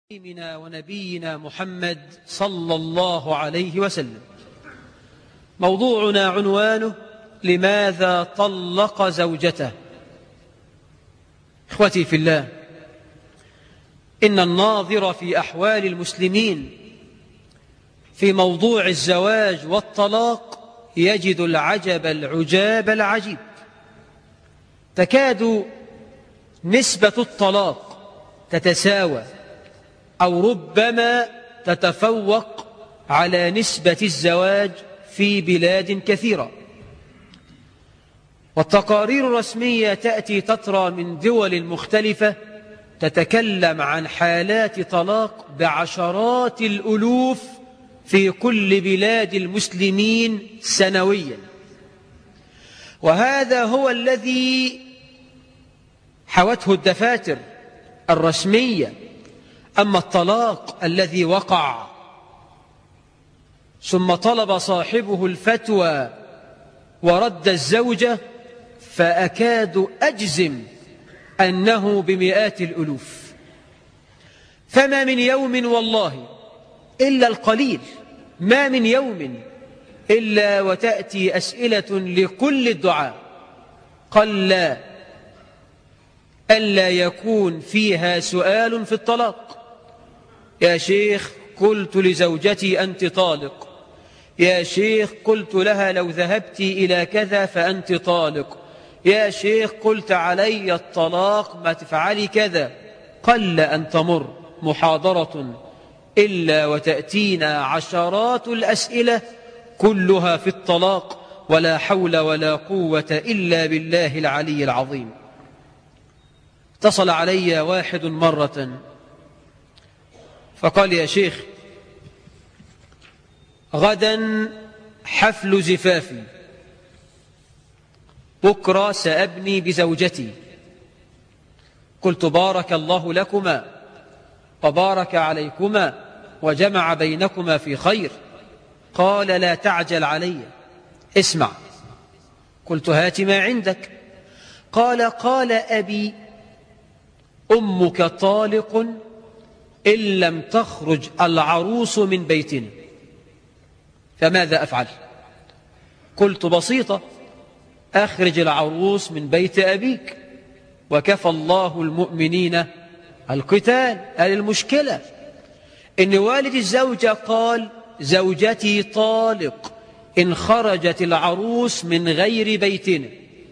إمامنا ونبينا محمد صلى الله عليه وسلم. موضوعنا عنوانه: لماذا طلق زوجته؟ إخوتي في الله، إن الناظر في أحوال المسلمين في موضوع الزواج والطلاق يجد العجب العجاب العجيب. تكاد نسبة الطلاق تتساوى أو ربما تتفوق على نسبة الزواج في بلاد كثيرة، والتقارير الرسمية تأتي تترى من دول مختلفة تتكلم عن حالات طلاق بعشرات الألوف في كل بلاد المسلمين سنويا، وهذا هو الذي حوته الدفاتر الرسمية. أما الطلاق الذي وقع ثم طلب صاحبه الفتوى ورد الزوجة فأكاد أجزم أنه بمئات الألوف، فما من يوم والله إلا القليل، ما من يوم إلا وتأتي أسئلة لكل الدعاء قل ألا يكون فيها سؤال في الطلاق. يا شيخ قلت لزوجتي أنت طالق، يا شيخ قلت لها لو ذهبت إلى كذا فأنت طالق، يا شيخ قلت علي الطلاق ما تفعلي كذا. قل أن تمر محاضرة إلا وتأتينا عشرات الأسئلة كلها في الطلاق، ولا حول ولا قوة إلا بالله العلي العظيم. اتصل علي واحد مرة فقال: يا شيخ غدا حفل زفافي، بكرة سأبني بزوجتي. قلت: بارك الله لكما وبارك عليكما وجمع بينكما في خير. قال: لا تعجل علي، اسمع. قلت: هات ما عندك. قال أبي أمك طالق إن لم تخرج العروس من بيتنا، فماذا أفعل؟ قلت: بسيطة، أخرج العروس من بيت أبيك وكفى الله المؤمنين القتال. قال: المشكلة إن والد الزوجة قال: زوجتي طالق إن خرجت العروس من غير بيتنا.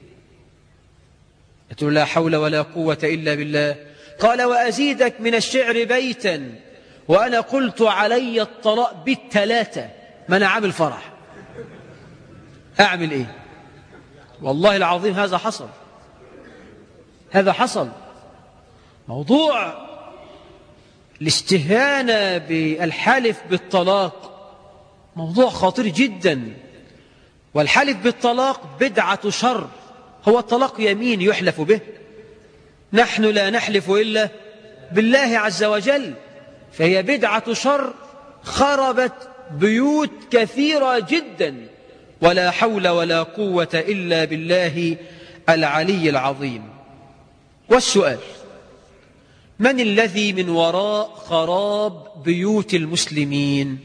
قلت: لا حول ولا قوة إلا بالله. قال: وأزيدك من الشعر بيتا، وأنا قلت علي الطلاق بالثلاثة، ما أنا عامل فرح، أعمل إيه؟ والله العظيم هذا حصل، هذا حصل. موضوع الاستهانة بالحلف بالطلاق موضوع خطير جدا، والحلف بالطلاق بدعة شر. هو الطلاق يمين يحلف به؟ نحن لا نحلف إلا بالله عز وجل، فهي بدعة شر خربت بيوت كثيرة جدا، ولا حول ولا قوة إلا بالله العلي العظيم. والسؤال: من الذي من وراء خراب بيوت المسلمين؟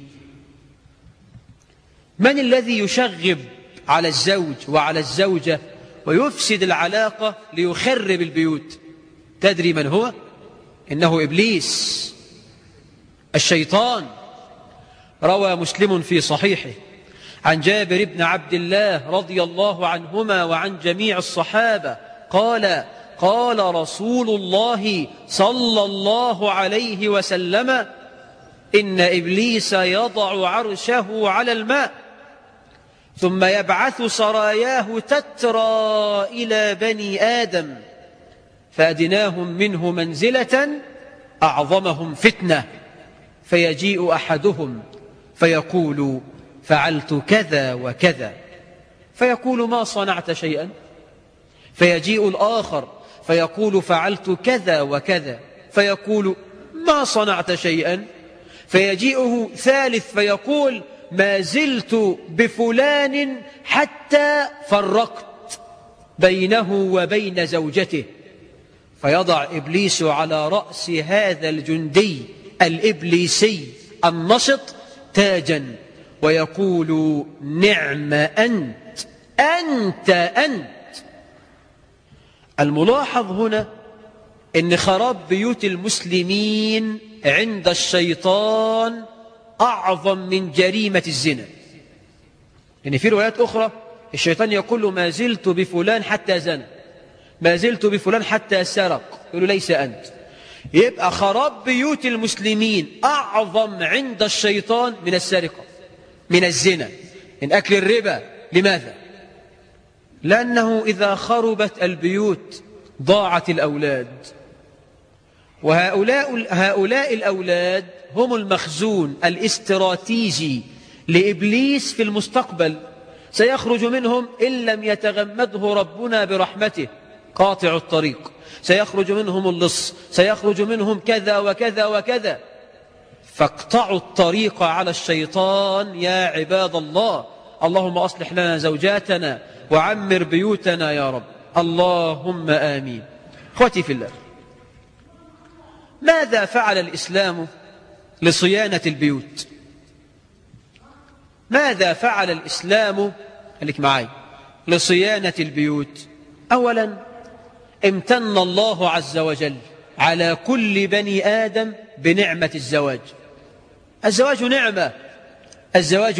من الذي يشغب على الزوج وعلى الزوجة ويفسد العلاقة ليخرب البيوت؟ تدري من هو؟ إنه إبليس، الشيطان. روى مسلم في صحيحه عن جابر بن عبد الله رضي الله عنهما وعن جميع الصحابة قال: قال رسول الله صلى الله عليه وسلم: إن إبليس يضع عرشه على الماء ثم يبعث سراياه تترى إلى بني آدم، فأدناهم منه منزلة أعظمهم فتنة، فيجيء أحدهم فيقول: فعلت كذا وكذا، فيقول: ما صنعت شيئا. فيجيء الآخر فيقول: فعلت كذا وكذا، فيقول: ما صنعت شيئا. فيجيئه ثالث فيقول: ما زلت بفلان حتى فرقت بينه وبين زوجته. فيضع إبليس على رأس هذا الجندي الإبليسي النشط تاجا ويقول نعم أنت. الملاحظ هنا إن خراب بيوت المسلمين عند الشيطان أعظم من جريمة الزنا. يعني في روايات أخرى الشيطان يقول له ما زلت بفلان حتى زنى، ما زلت بفلان حتى سرق، يقول له ليس أنت. يبقى خراب بيوت المسلمين أعظم عند الشيطان من السرقة، من الزنا، من أكل الربا. لماذا؟ لأنه إذا خربت البيوت ضاعت الأولاد، وهؤلاء الأولاد هم المخزون الاستراتيجي لإبليس في المستقبل. سيخرج منهم إن لم يتغمده ربنا برحمته قاطع الطريق، سيخرج منهم اللص، سيخرج منهم كذا وكذا وكذا. فاقطعوا الطريق على الشيطان يا عباد الله. اللهم أصلح لنا زوجاتنا وعمر بيوتنا يا رب، اللهم آمين. أخوتي في الله، ماذا فعل الإسلام لصيانة البيوت؟ ماذا فعل الإسلام خليك معي لصيانة البيوت؟ أولا امتن الله عز وجل على كل بني آدم بنعمة الزواج. الزواج نعمة، الزواج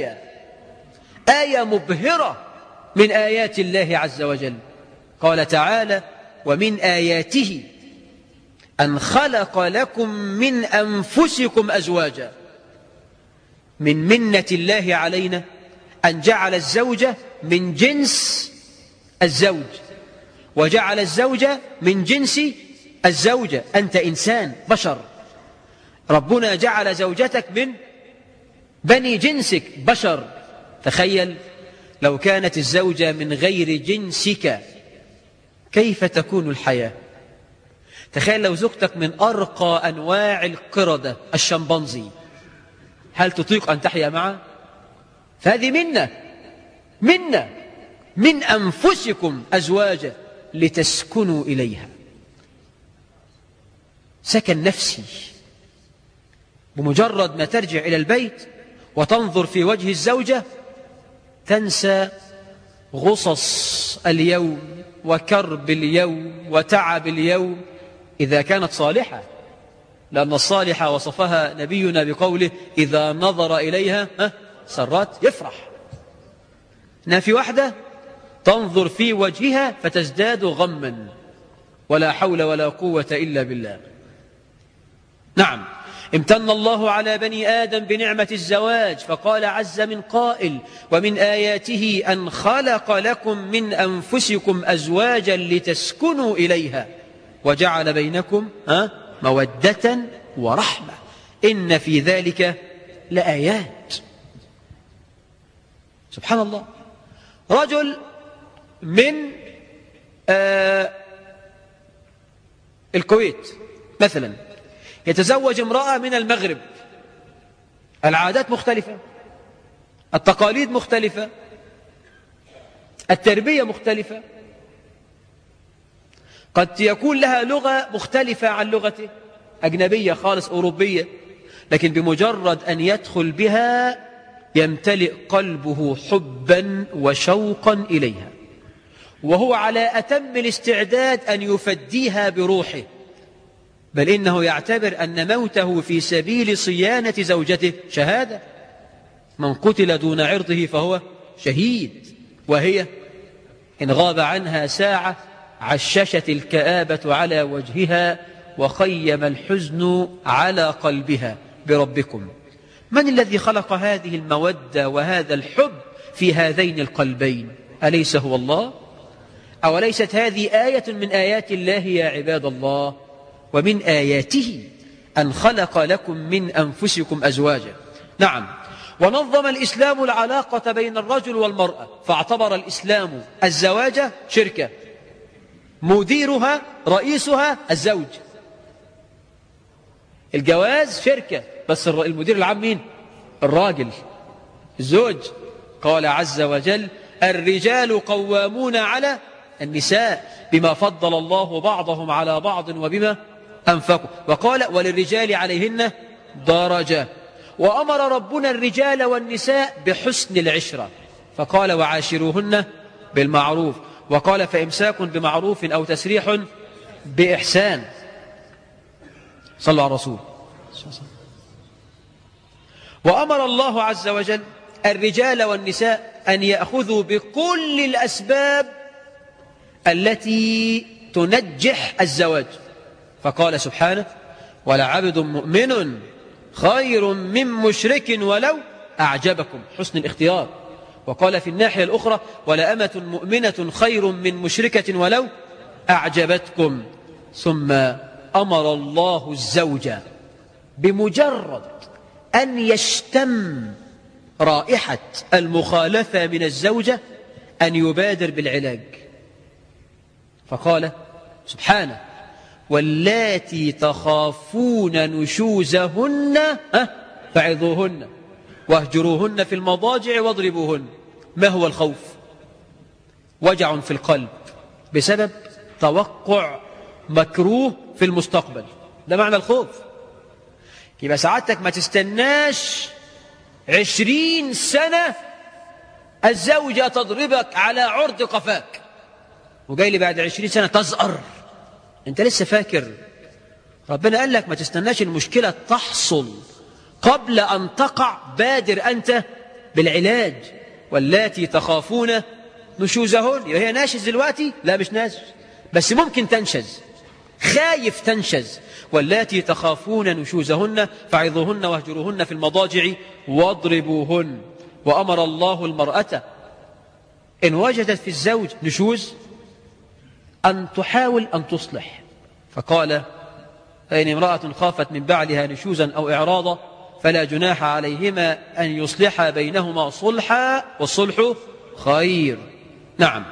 آية مبهرة من آيات الله عز وجل. قال تعالى ومن آياته أن خلق لكم من أنفسكم أزواجا. من منة الله علينا أن جعل الزوجة من جنس الزوج، وجعل الزوجة من جنس الزوجة. أنت إنسان بشر، ربنا جعل زوجتك من بني جنسك بشر. تخيل لو كانت الزوجة من غير جنسك كيف تكون الحياة؟ تخيل لو زوجتك من أرقى أنواع القردة الشمبانزي، هل تطيق أن تحيا معه؟ فهذه منا من أنفسكم أزواجا لتسكنوا إليها. سكن نفسي. بمجرد ما ترجع إلى البيت وتنظر في وجه الزوجة تنسى غصص اليوم وكرب اليوم وتعب اليوم، إذا كانت صالحة. لأن الصالحة وصفها نبينا بقوله إذا نظر إليها سرات، يفرح. إنها في واحدة تنظر في وجهها فتزداد غما، ولا حول ولا قوة إلا بالله. نعم، امتن الله على بني آدم بنعمة الزواج، فقال عز من قائل ومن آياته أن خلق لكم من أنفسكم أزواجا لتسكنوا إليها وجعل بينكم مودة ورحمة إن في ذلك لآيات. سبحان الله. رجل من الكويت مثلا يتزوج امرأة من المغرب، العادات مختلفة، التقاليد مختلفة، التربية مختلفة، قد يكون لها لغة مختلفة عن لغته، أجنبية خالص أوروبية، لكن بمجرد أن يدخل بها يمتلئ قلبه حبا وشوقا إليها، وهو على أتم الاستعداد أن يفديها بروحه، بل إنه يعتبر أن موته في سبيل صيانة زوجته شهادة. من قتل دون عرضه فهو شهيد. وهي إن غاب عنها ساعة عششت الكآبة على وجهها وخيم الحزن على قلبها بربكم. من الذي خلق هذه المودة وهذا الحب في هذين القلبين؟ أليس هو الله؟ أوليست هذه آية من آيات الله يا عباد الله؟ ومن آياته أن خلق لكم من أنفسكم أزواجا. نعم، ونظم الإسلام العلاقة بين الرجل والمرأة، فاعتبر الإسلام الزواج شركة مديرها رئيسها الزوج. الجواز شركة بس المدير العام مين؟ الراجل، الزوج. قال عز وجل الرجال قوامون على النساء بما فضل الله بعضهم على بعض أنفقوا. وقال وللرجال عليهن درجة. وأمر ربنا الرجال والنساء بحسن العشرة فقال وعاشروهن بالمعروف. وقال فإمساك بمعروف أو تسريح بإحسان. صلوا على الرسول. وأمر الله عز وجل الرجال والنساء أن يأخذوا بكل الأسباب التي تنجح الزواج فقال سبحانه ولعبد مؤمن خير من مشرك ولو أعجبكم. حسن الاختيار. وقال في الناحية الأخرى ولأمة مؤمنة خير من مشركة ولو أعجبتكم. ثم أمر الله الزوج بمجرد أن يشتم رائحة المخالفة من الزوجة أن يبادر بالعلاج فقال سبحانه واللاتي تخافون نشوزهن فعظوهن واهجروهن في المضاجع واضربوهن. ما هو الخوف؟ وجع في القلب بسبب توقع مكروه في المستقبل. ده معنى الخوف. يبقى سعادتك ما تستناش 20 سنة الزوجة تضربك على عرض قفاك وجاي لي بعد 20 سنة تزأر. انت لسه فاكر؟ ربنا قال لك ما تستناش المشكلة تحصل قبل أن تقع. بادر أنت بالعلاج. واللاتي تخافون نشوزهن. يبقى هي ناشز دلوقتي؟ لا مش ناشز بس ممكن تنشز. خايف تنشز. واللاتي تخافون نشوزهن فعظوهن واهجروهن في المضاجع واضربوهن. وأمر الله المرأة إن وجدت في الزوج نشوز أن تحاول أن تصلح فقال فإن امرأة خافت من بعلها نشوزا أو إعراضا فلا جناح عليهما أن يصلحا بينهما صلحا والصلح خير. نعم.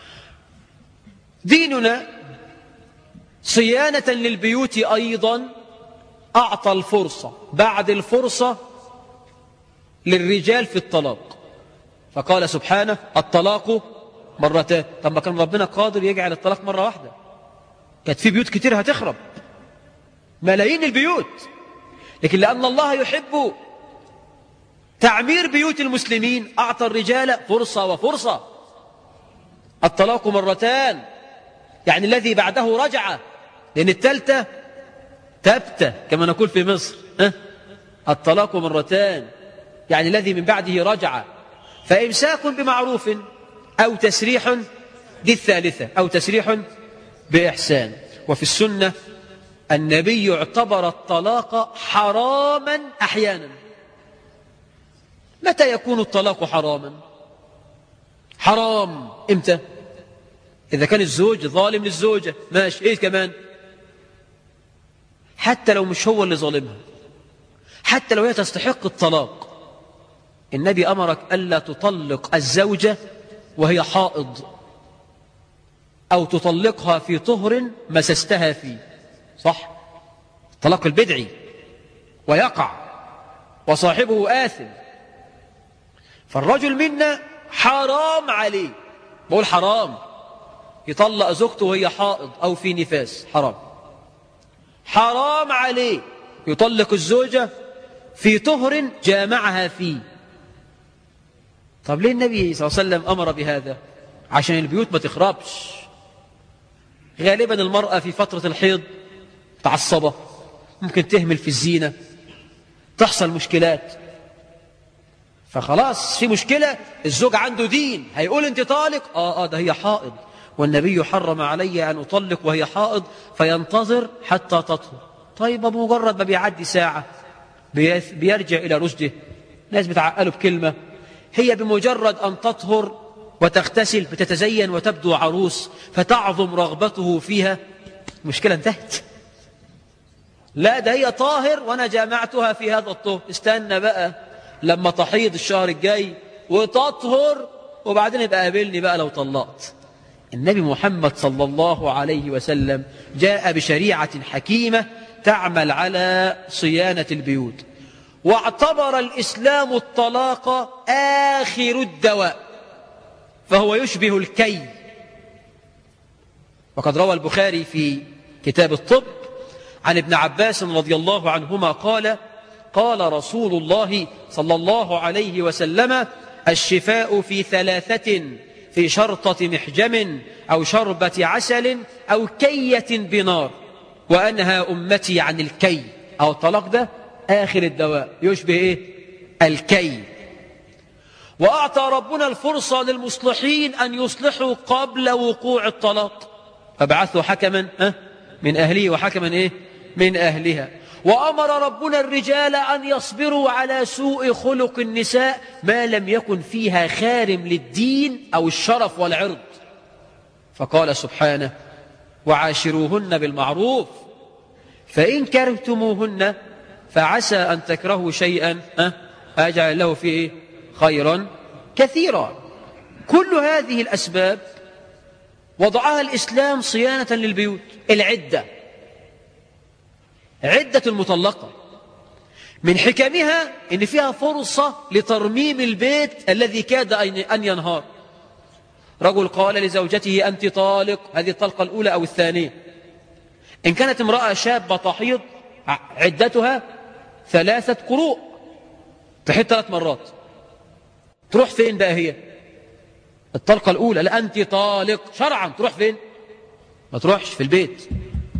ديننا صيانة للبيوت أيضا أعطى الفرصة بعد الفرصة للرجال في الطلاق فقال سبحانه الطلاق مرتان. طب ما كان ربنا قادر يجعل الطلاق مرة واحدة كانت في بيوت كتير هتخرب ملايين البيوت. لكن لأن الله يحب تعمير بيوت المسلمين أعطى الرجال فرصة وفرصة. الطلاق مرتان يعني الذي بعده رجعة لأن الثالثة تبتة كما نقول في مصر. الطلاق مرتان يعني الذي من بعده رجعة. فإمساك بمعروف أو تسريح دي الثالثة أو تسريح بإحسان. وفي السنة النبي اعتبر الطلاق حراما أحيانا. متى يكون الطلاق حراما؟ حرام إمتى؟ إذا كان الزوج ظالم للزوجة ماشي. إيه كمان؟ حتى لو مش هو اللي ظالمها حتى لو هي تستحق الطلاق. النبي أمرك ألا تطلق الزوجة وهي حائض أو تطلقها في طهر مسستها فيه. صح؟ طلاق البدعي ويقع وصاحبه آثم. فالرجل منا حرام عليه بقول حرام يطلق زوجته وهي حائض أو في نفاس. حرام. حرام عليه يطلق الزوجة في طهر جامعها فيه. طب ليه النبي صلى الله عليه وسلم أمر بهذا؟ عشان البيوت ما تخربش. غالبا المرأة في فترة الحيض تعصبة ممكن تهمل في الزينة تحصل مشكلات فخلاص في مشكلة. الزوج عنده دين هيقول انت طالق ده هي حائض والنبي حرم علي أن أطلق وهي حائض فينتظر حتى تطهر. طيب بمجرد ما بيعدي ساعة بيرجع إلى رشده. ناس بتعقله بكلمة. هي بمجرد أن تطهر وتغتسل بتتزين وتبدو عروس فتعظم رغبته فيها. المشكلة انتهت. لا ده هي طاهر وأنا جامعتها في هذا الطهر. استنى بقى لما تحيض الشهر الجاي وتطهر وبعدين يبقى قابلني بقى لو طلقت. النبي محمد صلى الله عليه وسلم جاء بشريعة حكيمة تعمل على صيانة البيوت. واعتبر الإسلام الطلاق آخر الدواء فهو يشبه الكي. وقد روى البخاري في كتاب الطب عن ابن عباس رضي الله عنهما قال قال رسول الله صلى الله عليه وسلم الشفاء في ثلاثة في شرطة محجم أو شربة عسل أو كية بنار وأنهى أمتي عن الكي أو الطلاق ده آخر الدواء يشبه إيه؟ الكي. وأعطى ربنا الفرصة للمصلحين أن يصلحوا قبل وقوع الطلاق فبعثوا حكما من أهله وحكما إيه؟ من أهلها. وأمر ربنا الرجال أن يصبروا على سوء خلق النساء ما لم يكن فيها خارم للدين أو الشرف والعرض فقال سبحانه وعاشروهن بالمعروف فإن كرهتموهن فعسى أن تكرهوا شيئا أجعل له فيه خيرا كثيرا. كل هذه الأسباب وضعها الإسلام صيانة للبيوت. العدة عدة المطلقة من حكمها إن فيها فرصة لترميم البيت الذي كاد أن ينهار. رجل قال لزوجته أنت طالق، هذه الطلقة الأولى أو الثانية. إن كانت امرأة شابة تحيض عدتها 3 قروء تحيض 3 مرات تروح فين بقى هي؟ الطلقة الأولى لا أنت طالق شرعا تروح فين؟ ما تروحش في البيت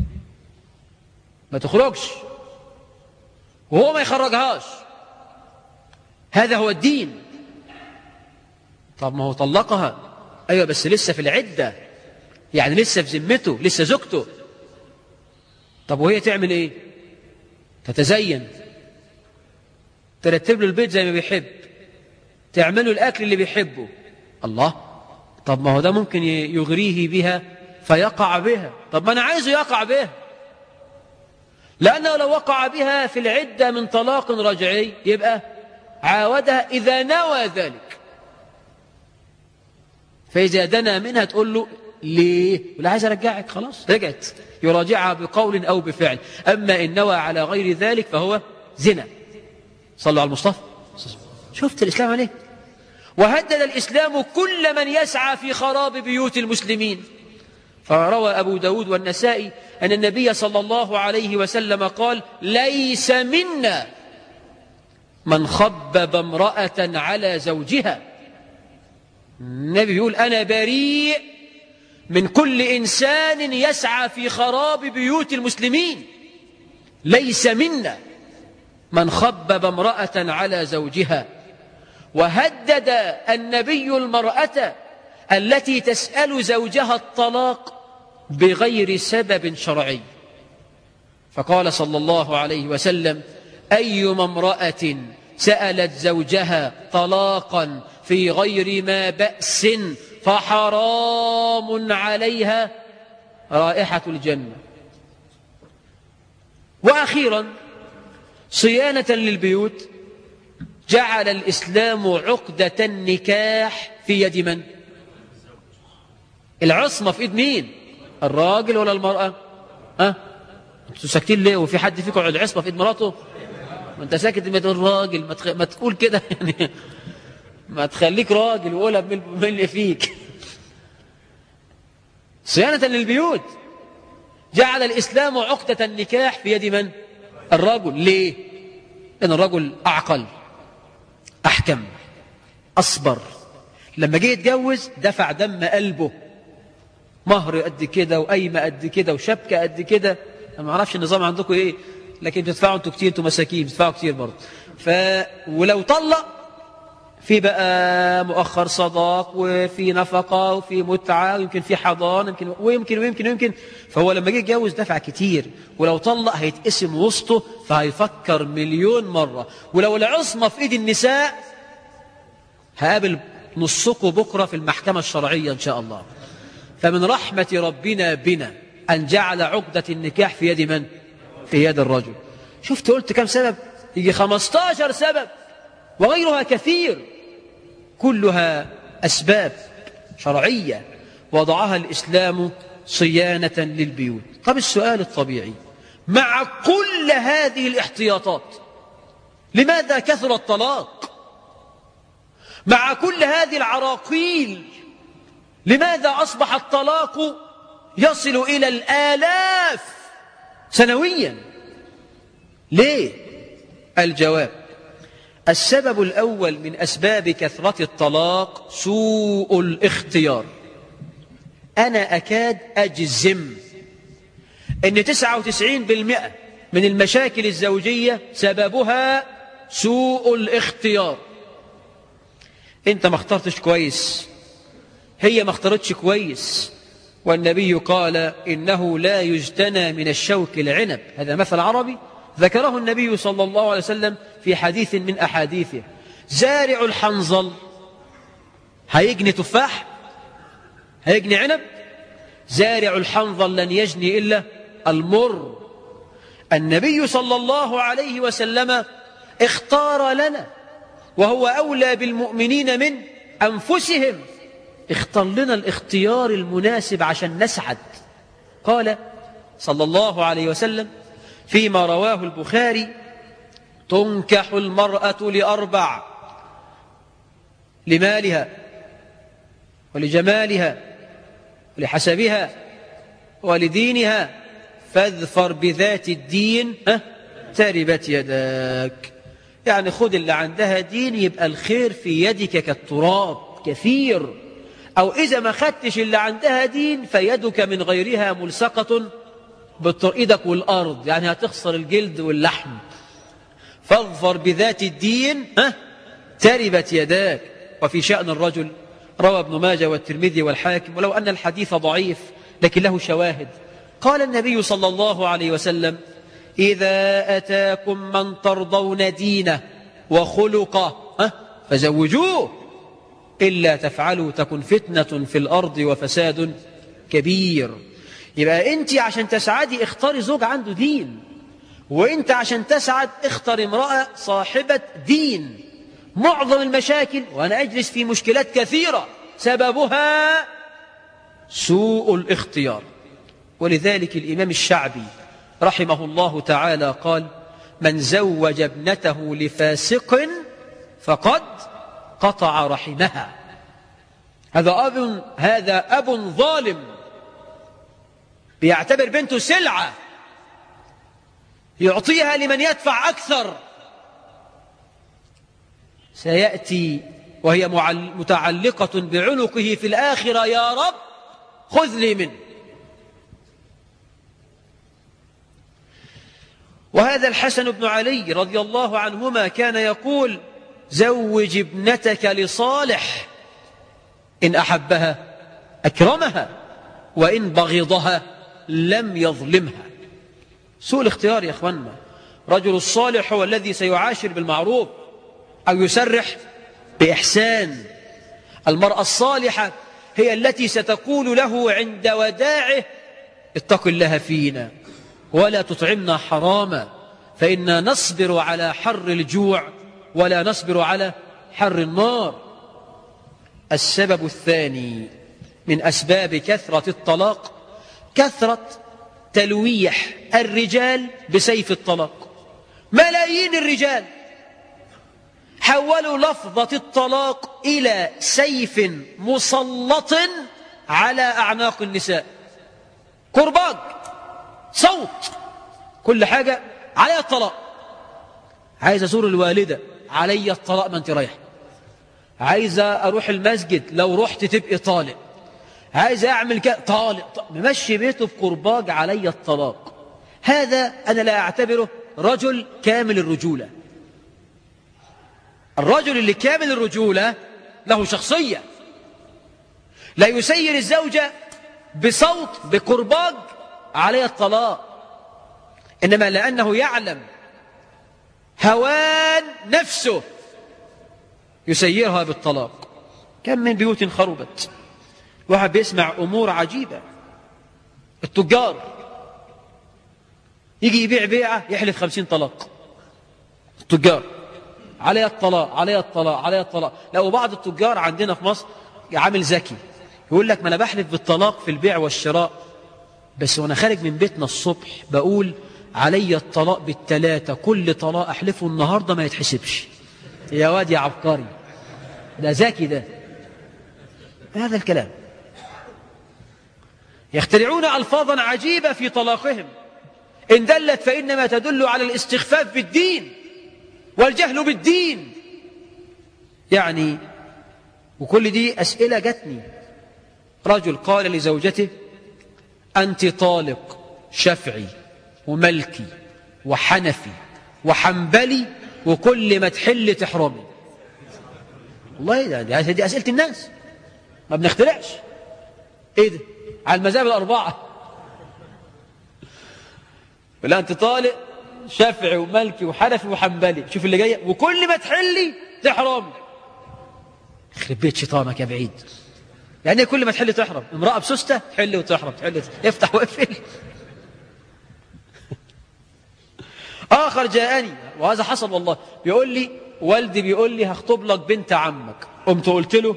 ما تخرجش وهو ما يخرجهاش. هذا هو الدين. طب ما هو طلقها أيوة بس لسه في العدة يعني لسه في ذمته لسه زوجته. طب وهي تعمل ايه؟ تتزين ترتب له البيت زي ما بيحب تعمله الأكل اللي بيحبه. الله طب ما هو ده ممكن يغريه بها فيقع بها. طب ما أنا عايزه يقع بها لأنه لو وقع بها في العدة من طلاق رجعي يبقى عاودها إذا نوى ذلك. فإذا دنا منها تقول له ليه؟ ولا عايز أرجعك خلاص رجعت يراجعها بقول أو بفعل. أما إن نوى على غير ذلك فهو زنا. صلوا على المصطفى. شفت الإسلام عليه. وهدد الإسلام كل من يسعى في خراب بيوت المسلمين. فروى أبو داود والنسائي أن النبي صلى الله عليه وسلم قال ليس منا من خبب امرأة على زوجها. النبي يقول أنا بريء من كل إنسان يسعى في خراب بيوت المسلمين. ليس منا من خبب امرأة على زوجها. وهدد النبي المرأة التي تسأل زوجها الطلاق بغير سبب شرعي فقال صلى الله عليه وسلم أيما امرأة سألت زوجها طلاقا في غير ما بأس فحرام عليها رائحة الجنة. وأخيرا صيانة للبيوت جعل الإسلام عقدة النكاح في يد من؟ العصمة في إيد مين؟ الراجل ولا المرأة؟ انتوا ساكتين ليه؟ وفي حد فيكم العصمة في إيد مراته؟ ما انت ساكت ما تقول راجل ما تقول كده يعني ما تخليك راجل وقولها من اللي فيك. صيانة للبيوت جعل الإسلام عقدة النكاح في يد من؟ الرجل. ليه؟ لأن الرجل أعقل أحكم أصبر. لما جه يتجوز دفع دم قلبه مهر قد كده وقايمة قد كده وشبكة قد كده. أنا ما أعرفش النظام عندكم إيه لكن بتدفعوا أنتوا كتير أنتوا مساكين بتدفعوا كتير برضه. ولو طلق في بقى مؤخر صداق وفي نفقة وفي متعة ويمكن في حضانة ويمكن فهو لما جه يتجوز دفع كتير. ولو طلق هيتقسم وسطه فهيفكر مليون مرة. ولو العصمة في إيد النساء هقابل نصكم بكرة في المحكمة الشرعية إن شاء الله. فمن رحمة ربنا بنا أن جعل عقدة النكاح في يد من؟ في يد الرجل. شفت قلت كم سبب؟ يجي 15 سبب وغيرها كثير كلها أسباب شرعية وضعها الإسلام صيانة للبيوت. طب السؤال الطبيعي مع كل هذه الاحتياطات لماذا كثر الطلاق؟ مع كل هذه العراقيل لماذا أصبح الطلاق يصل إلى الآلاف سنويا. ليه؟ الجواب: السبب الأول من أسباب كثرة الطلاق سوء الاختيار. أنا أكاد أجزم أن 99% من المشاكل الزوجية سببها سوء الاختيار. أنت ما اخترتش كويس، هي ما اختارتش كويس. والنبي قال: إنه لا يجتنى من الشوك العنب. هذا مثل عربي ذكره النبي صلى الله عليه وسلم في حديث من أحاديثه. زارع الحنظل هيجني تفاح؟ هيجني عنب؟ زارع الحنظل لن يجني إلا المر. النبي صلى الله عليه وسلم اختار لنا، وهو أولى بالمؤمنين من أنفسهم، اختار لنا الاختيار المناسب عشان نسعد. قال صلى الله عليه وسلم فيما رواه البخاري: تنكح المرأة لأربع: لمالها ولجمالها ولحسبها ولدينها، فاظفر بذات الدين تربت يداك. يعني خذ اللي عندها دين، يبقى الخير في يدك كالتراب كثير. أو إذا ما خدتش اللي عندها دين فيدك من غيرها ملصقة إيدك والأرض، يعني هتخسر الجلد واللحم. فاظفر بذات الدين تربت يداك. وفي شأن الرجل روى ابن ماجه والترمذي والحاكم، ولو أن الحديث ضعيف لكن له شواهد. قال النبي صلى الله عليه وسلم: إذا أتاكم من ترضون دينه وخلقه فزوجوه، إلا تفعلوا تكن فتنة في الأرض وفساد كبير. يبقى أنت عشان تسعدي اختاري زوج عنده دين، وأنت عشان تسعد اختار امرأة صاحبة دين. معظم المشاكل، وأنا أجلس في مشكلات كثيرة، سببها سوء الاختيار. ولذلك الإمام الشعبي رحمه الله تعالى قال: من زوج ابنته لفاسق فقد قطع رحمها. هذا أب ظالم بيعتبر بنته سلعة يعطيها لمن يدفع أكثر. سيأتي وهي متعلقة بعنقه في الآخرة: يا رب خذ لي منه. وهذا الحسن بن علي رضي الله عنهما كان يقول: زوج ابنتك لصالح، إن أحبها أكرمها، وإن بغضها لم يظلمها. سوء الاختيار يا أخوانا. رجل الصالح هو الذي سيعاشر بالمعروف أو يسرح بإحسان. المرأة الصالحة هي التي ستقول له عند وداعه: اتق الله فينا ولا تطعمنا حراما، فإنا نصبر على حر الجوع ولا نصبر على حر النار. السبب الثاني من أسباب كثرة الطلاق كثرة تلويح الرجال بسيف الطلاق. ملايين الرجال حولوا لفظة الطلاق إلى سيف مسلط على أعناق النساء. كرباج، صوت، كل حاجة علي الطلاق. عايز أزور الوالدة، علي الطلاق، ما أنت رايح. عايز أروح المسجد، لو رحت تبقى طالق. عايز أعمل كده، طالق. ممشي بيته بكرباج، علي الطلاق. هذا أنا لا أعتبره رجل كامل الرجولة. الرجل اللي كامل الرجولة له شخصية، لا يسير الزوجة بصوت بكرباج علي الطلاق، إنما لأنه يعلم هوان نفسه يسيرها بالطلاق. كم من بيوت خربت. واحد بيسمع أمور عجيبة. التجار يجي يبيع بيعة يحلف 50 طلاق. التجار علي الطلاق علي الطلاق علي الطلاق. لو بعض التجار عندنا في مصر عامل ذكي يقول لك: ما أنا بحلف بالطلاق في البيع والشراء، بس وأنا خارج من بيتنا الصبح بقول علي الطلاق بالثلاثة، كل طلاق أحلفه النهاردة ما يتحسبش. يا واد يا عبقري، ده ذكي ده. هذا الكلام. يخترعون ألفاظا عجيبة في طلاقهم. إن دلت فإنما تدل على الاستخفاف بالدين والجهل بالدين. يعني وكل دي أسئلة جتني. رجل قال لزوجته أنت طالق شافعي وملكي وحنفي وحنبلي وكل ما تحل تحرمي. والله دي أسئلة الناس، ما بنخترعش. إيه ده؟ على المذاهب الأربعة. ولا أنت طالق شافعي وملكي وحنفي وحنبلي، شوف اللي جاية، وكل ما تحلي تحرمي. يخرب بيت شيطانك يا بعيد. يعني كل ما تحل تحرم؟ امرأة بسوستة تحل وتحرم، افتح واقفل. آخر جاءني وهذا حصل والله، بيقول لي والدي بيقول لي هخطب لك بنت عمك. قمت قلت له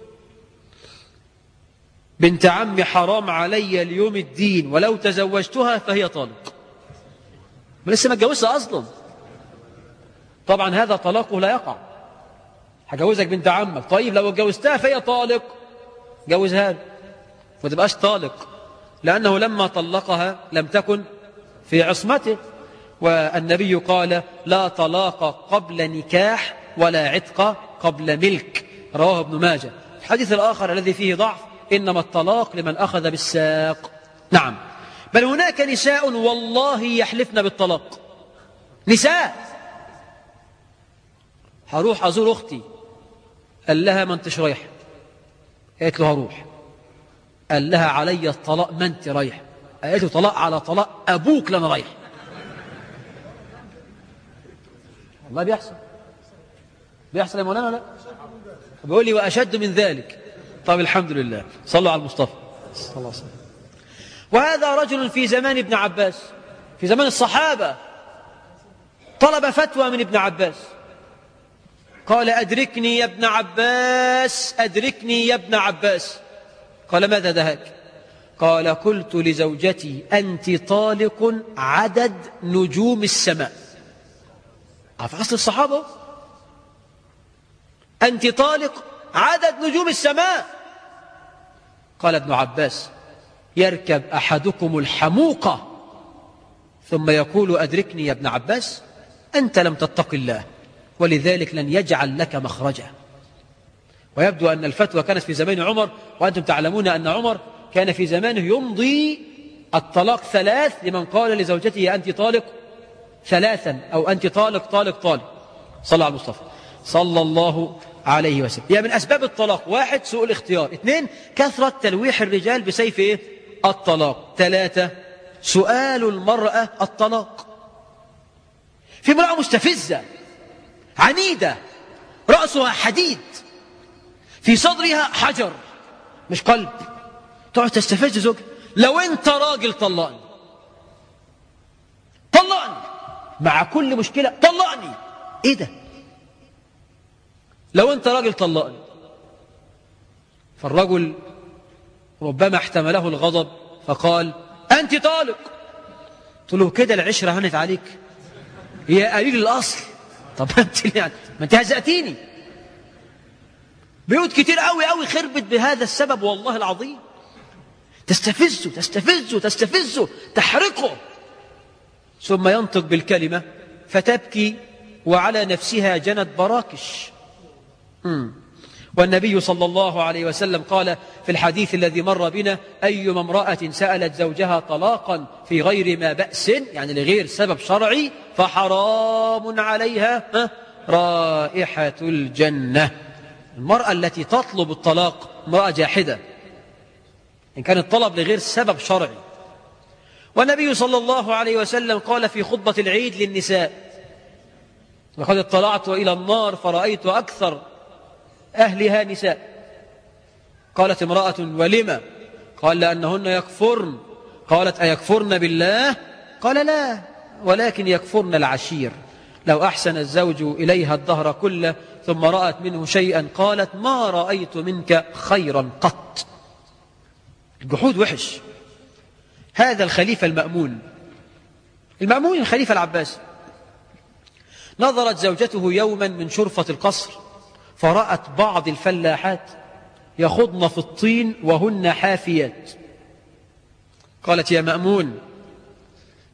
بنت عمي حرام علي اليوم الدين، ولو تزوجتها فهي طالق. لسه ما اتجوزها أصلا. طبعا هذا طلاقه لا يقع. هجوزك بنت عمك، طيب لو اتجوزتها فهي طالق جوزها له ما تبقاش طالق، لأنه لما طلقها لم تكن في عصمته. والنبي قال لا طلاق قبل نكاح ولا عتق قبل ملك، رواه ابن ماجه. الحديث الآخر الذي فيه ضعف إنما الطلاق لمن أخذ بالساق. نعم، بل هناك نساء والله يحلفن بالطلاق. نساء. هروح أزور أختي، قال لها ما انتش رايح، قالت له هروح، قال لها علي الطلاق ما انت رايح، قالت له طلاق على طلاق أبوك لنا رايح. والله بيحصل يا مولانا. لا بيقول لي وأشد من ذلك. طيب الحمد لله، صلوا على المصطفى صلى الله عليه وسلم. وهذا رجل في زمان ابن عباس، في زمان الصحابة، طلب فتوى من ابن عباس. قال أدركني يا ابن عباس، أدركني يا ابن عباس. قال ماذا دهاك؟ قال قلت لزوجتي أنت طالق عدد نجوم السماء. في عصر الصحابة، أنت طالق عدد نجوم السماء. قال ابن عباس يركب أحدكم الحموقة ثم يقول أدركني يا ابن عباس، أنت لم تتق الله ولذلك لن يجعل لك مخرجا. ويبدو أن الفتوى كانت في زمان عمر، وأنتم تعلمون أن عمر كان في زمانه يمضي الطلاق 3 لمن قال لزوجته أنت طالق 3 أو أنت طالق طالق طالق. صلى على المصطفى صلى الله عليه وسلم. يعني من أسباب الطلاق 1 سوء الاختيار، 2 كثرة تلويح الرجال بسيف إيه؟ الطلاق، 3 سؤال المرأة الطلاق. في امرأة مستفزة عنيدة رأسها حديد في صدرها حجر مش قلب، تقعد تستفز زوجها. لو انت راجل طلقني، طلقني مع كل مشكلة، طلقني. ايه ده؟ لو انت راجل طلقني. فالرجل ربما احتمله الغضب فقال انت طالق. قلت له كده العشرة هنت عليك يا قليل الأصل. طب انت يعني ما انت هزأتيني. بيوت كتير قوي قوي خربت بهذا السبب والله العظيم. تستفزه تستفزه تستفزه تحرقه، ثم ينطق بالكلمة فتبكي وعلى نفسها جنت براكش. والنبي صلى الله عليه وسلم قال في الحديث الذي مر بنا أيما امرأة سألت زوجها طلاقا في غير ما بأس، يعني لغير سبب شرعي، فحرام عليها رائحة الجنة. المرأة التي تطلب الطلاق امرأة جاحدة إن كان الطلب لغير سبب شرعي. والنبي صلى الله عليه وسلم قال في خطبة العيد للنساء لقد اطلعت إلى النار فرأيت أكثر أهلها نساء. قالت امرأة ولما؟ قال لأنهن يكفرن. قالت أيكفرن بالله؟ قال لا ولكن يكفرن العشير. لو أحسن الزوج إليها الدهر كله ثم رأت منه شيئا قالت ما رأيت منك خيرا قط. الجحود وحش. هذا الخليفة المأمون الخليفة العباسي، نظرت زوجته يوما من شرفة القصر فرأت بعض الفلاحات يخضن في الطين وهن حافيات. قالت يا مأمون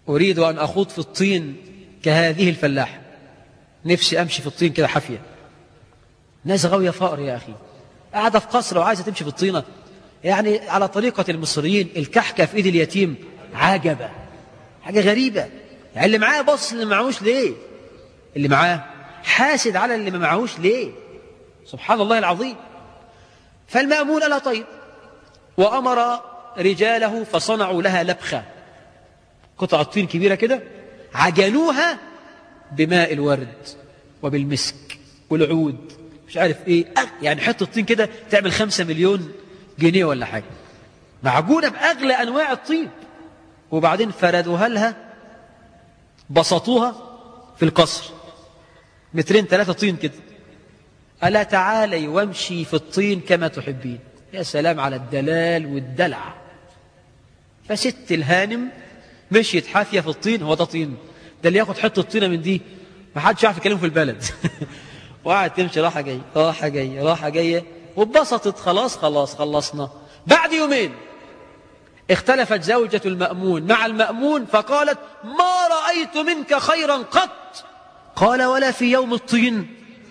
أريد أن أخوض في الطين كهذه الفلاحة، نفسي أمشي في الطين كده حافية. ناس غاوية فقر يا أخي، قاعدة في قصر وعايزة تمشي في الطينة. يعني على طريقة المصريين الكحكة في إيد اليتيم عجبة، حاجة غريبة. يعني اللي معاه بص اللي معهوش ليه؟ اللي معاه حاسد على اللي ما معهوش ليه؟ سبحان الله العظيم. فالمأمون قال طيب، وأمر رجاله فصنعوا لها لبخة، قطعة طين كبيرة كده، عجنوها بماء الورد وبالمسك والعود مش عارف ايه، يعني حتة طين كده تعمل 5 مليون جنيه ولا حاجة، معجونة بأغلى أنواع الطيب. وبعدين فردوها لها، بسطوها في القصر 2-3 طين كده. ألا تعالي وامشي في الطين كما تحبين. يا سلام على الدلال والدلع. فست الهانم مشيت حافية في الطين. هو ده طين؟ ده اللي ياخد حتة طينة من دي ما حدش يعرف يكلمه في البلد. وقعد تمشي راحة جاية راحة جاية راحة جاية، واتبسطت. خلاص خلصنا. بعد يومين اختلفت زوجة المأمون مع المأمون فقالت: ما رأيت منك خيرا قط. قال: ولا في يوم الطين.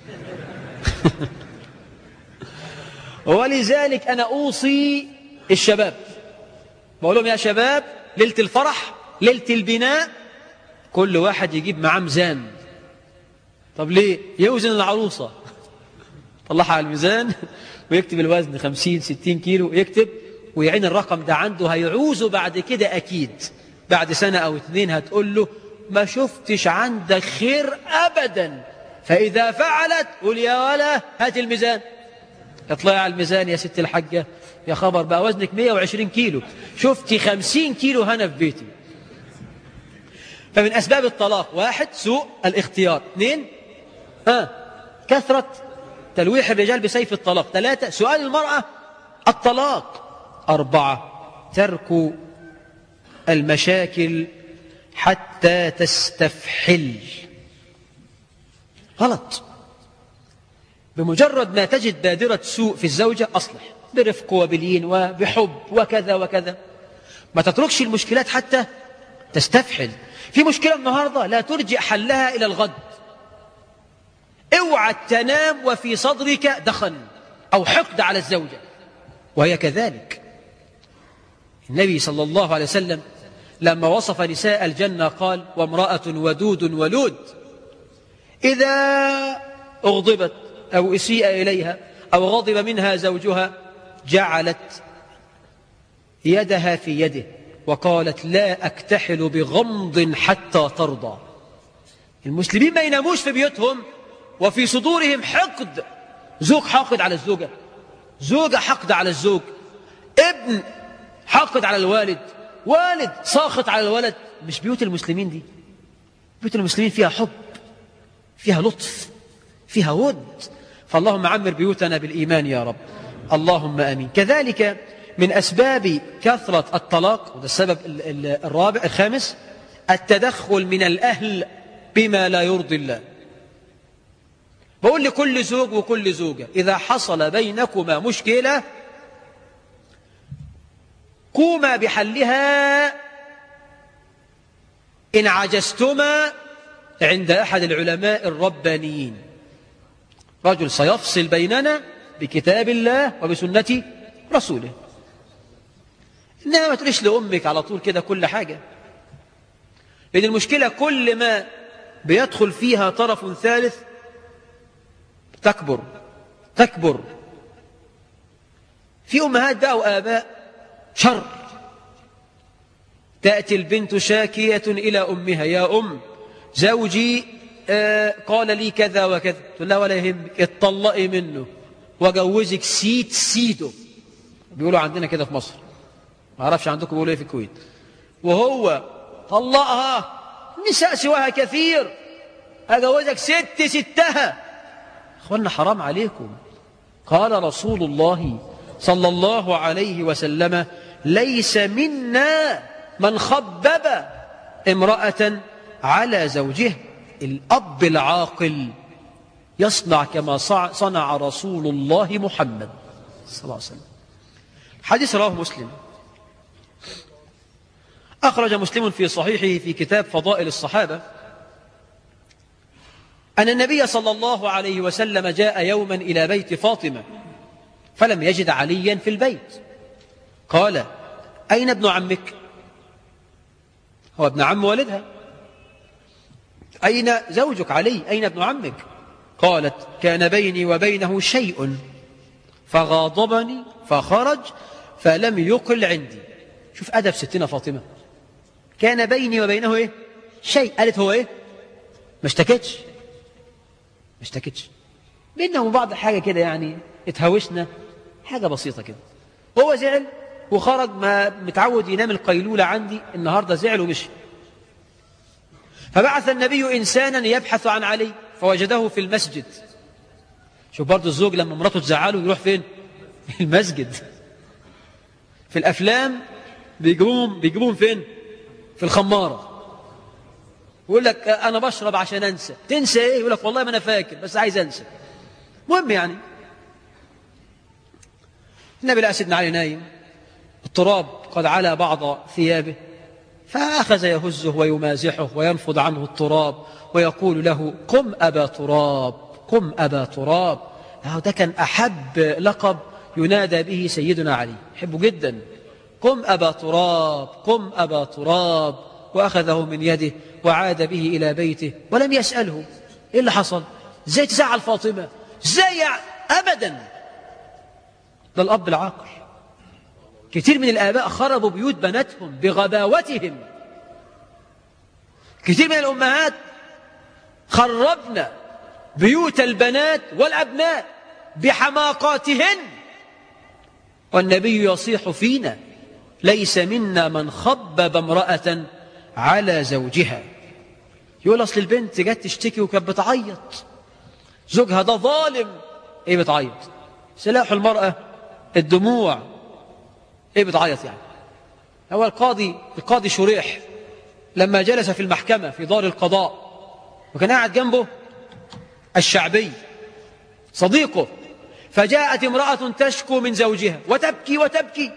ولذلك أنا أوصي الشباب، بقول لهم: يا شباب، ليلة الفرح ليلة البناء كل واحد يجيب معاه ميزان. طب ليه؟ يوزن العروسة، طلعها على الميزان ويكتب الوزن 50-60 كيلو، يكتب ويعين الرقم ده عنده. هيعوزه بعد كده أكيد، بعد 1 أو 2 هتقول له: ما شفتش عندك خير أبدا. فإذا فعلت قول: يا ولا هات الميزان. اطلعي على الميزان يا ست الحاجة، يا خبر بقى وزنك 120 كيلو، شفتي 50 كيلو هنا في بيتي. فمن أسباب الطلاق: 1 سوء الاختيار، 2 كثرة تلويح الرجال بسيف الطلاق، 3 سؤال المرأة الطلاق، 4 ترك المشاكل حتى تستفحل. غلط. بمجرد ما تجد بادرة سوء في الزوجة أصلح برفق وبلين وبحب وكذا وكذا. ما تتركش المشكلات حتى تستفحل. في مشكلة النهاردة لا ترجع حلها إلى الغد. اوعى تنام وفي صدرك دخن أو حقد على الزوجة، وهي كذلك. النبي صلى الله عليه وسلم لما وصف نساء الجنة قال: وامرأة ودود ولود إذا أغضبت أو أسيء إليها أو غضب منها زوجها جعلت يدها في يده وقالت: لا أكتحل بغمض حتى ترضى. المسلمين ما يناموش في بيوتهم وفي صدورهم حقد، زوج حاقد على الزوجة، زوجة حقد على الزوج، ابن حاقد على الوالد، والد ساخط على الولد. مش بيوت المسلمين دي. بيوت المسلمين فيها حب، فيها لطف، فيها ود. فاللهم عمر بيوتنا بالإيمان يا رب، اللهم آمين. كذلك من أسباب كثرة الطلاق، وده السبب الخامس: التدخل من الأهل بما لا يرضي الله. بقول لكل زوج وكل زوجة: إذا حصل بينكما مشكلة قوما بحلها. إن عجزتما عند أحد العلماء الربانيين، رجل سيفصل بيننا بكتاب الله وبسنة رسوله. إنما ما تقولش لأمك على طول كده كل حاجة، لأن المشكلة كل ما بيدخل فيها طرف ثالث تكبر. في أمهات بقى وآباء شر. تأتي البنت شاكية إلى أمها: يا أم، زوجي قال لي كذا وكذا. تقول لها: ولا يهمك، اتطلقي منه وجوزك سيده. بيقولوا عندنا كده في مصر، ما أعرفش عندكم بيقولوا ايه في الكويت. وهو طلقها، نساء سواها كثير، أجوزك ستها. أخوانا حرام عليكم. قال رسول الله صلى الله عليه وسلم: ليس منا من خبب امرأة على زوجه. الأب العاقل يصنع كما صنع رسول الله محمد صلى الله عليه وسلم. حديث رواه مسلم. أخرج مسلم في صحيحه في كتاب فضائل الصحابة أن النبي صلى الله عليه وسلم جاء يوما إلى بيت فاطمة فلم يجد عليا في البيت. قال: أين ابن عمك؟ هو ابن عم والدها. أين زوجك علي؟ أين ابن عمك؟ قالت: كان بيني وبينه شيء فغاضبني فخرج فلم يقل عندي. شوف أدب ستنا فاطمة، كان بيني وبينه إيه؟ شيء. قالت هو إيه؟ ما اشتكتش بيننا وبعض حاجة كده، يعني اتهوشنا حاجة بسيطة كده. هو زعل وخرج، ما متعود ينام القيلولة عندي، النهاردة زعل ومشي. فبعث النبي إنسانا يبحث عن علي فوجده في المسجد. شوف برضو الزوج لما مراته تزعله يروح فين؟ المسجد. في الأفلام بيجيبوهم فين؟ في الخمارة. يقول لك أنا بشرب عشان أنسى. تنسى إيه؟ يقول لك والله ما أنا فاكر بس عايز أنسى. مهم يعني النبي لقى سيدنا علي نايم، التراب قد على بعض ثيابه، فأخذ يهزه ويمازحه وينفض عنه التراب ويقول له: قم أبا تراب، قم أبا تراب. ده كان أحب لقب ينادى به سيدنا علي، يحبه جدا. قم أبا تراب، قم أبا تراب. وأخذه من يده وعاد به إلى بيته ولم يسأله إيه اللي حصل، إزاي تزعل فاطمة، إزاي أبدا. ده الأب العاقل. كثير من الآباء خربوا بيوت بناتهم بغباوتهم. كثير من الأمهات خربنا بيوت البنات والأبناء بحماقاتهن. والنبي يصيح فينا: ليس منا من خبب امرأة على زوجها. يقول أصل البنت جت تشتكي وكانت بتعيط، زوجها ده ظالم. إيه بتعيط؟ سلاح المرأة الدموع. إيه بتعيط يعني؟ هو القاضي شريح لما جلس في المحكمة في دار القضاء وكان قاعد جنبه الشعبي صديقه، فجاءت امرأة تشكو من زوجها وتبكي.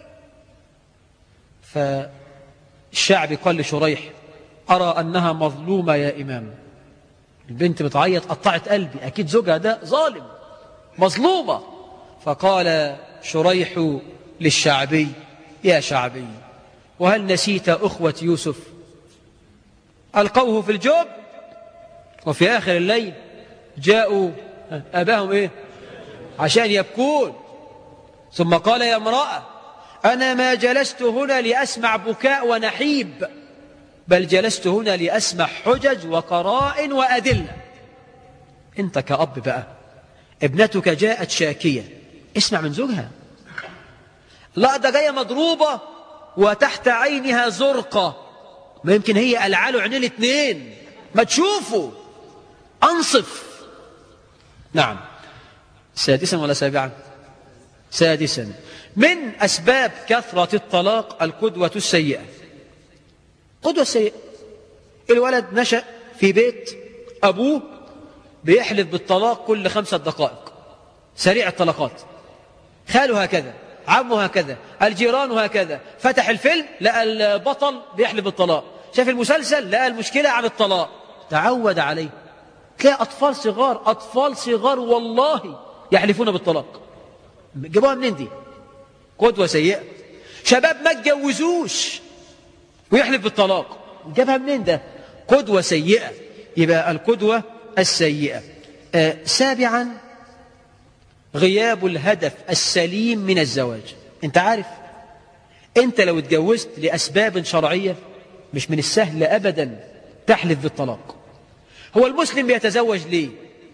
فالشعبي قال لشريح: أرى أنها مظلومة يا إمام. البنت بتعيط، قطعت قلبي، أكيد زوجها ده ظالم، مظلومة. فقال شريح للشعبي: يا شعبي، وهل نسيت أخوة يوسف؟ ألقوه في الجب وفي آخر الليل جاءوا أباهم إيه؟ عشان يبكون. ثم قال: يا امرأة، أنا ما جلست هنا لأسمع بكاء ونحيب، بل جلست هنا لأسمع حجج وقرائن وأدلة. أنت كأب بقى، ابنتك جاءت شاكية، اسمع من زوجها. لا ده جاية مضروبة وتحت عينها زرقة، ما يمكن هي قلعاله عينين الاتنين، ما تشوفوا، أنصف. نعم. سادسا ولا سابعا؟ سادسا، من أسباب كثرة الطلاق القدوة السيئة. قدوة السيئة، الولد نشأ في بيت أبوه بيحلف بالطلاق كل 5 دقائق، سريع الطلقات. خاله هكذا، عمه هكذا، الجيران هكذا. فتح الفيلم لقى البطل بيحلف بالطلاق، شاف المسلسل لقى المشكلة عن الطلاق، تعود عليه. تلاقي أطفال صغار والله يحلفون بالطلاق. جابوها منين دي؟ قدوة سيئة. شباب ما اتجوزوش ويحلف بالطلاق، جابها منين ده؟ قدوة سيئة. يبقى القدوة السيئة. سابعا، غياب الهدف السليم من الزواج. انت عارف، انت لو اتجوزت لأسباب شرعية مش من السهل أبدا تحلف بالطلاق. هو المسلم بيتزوج ليه؟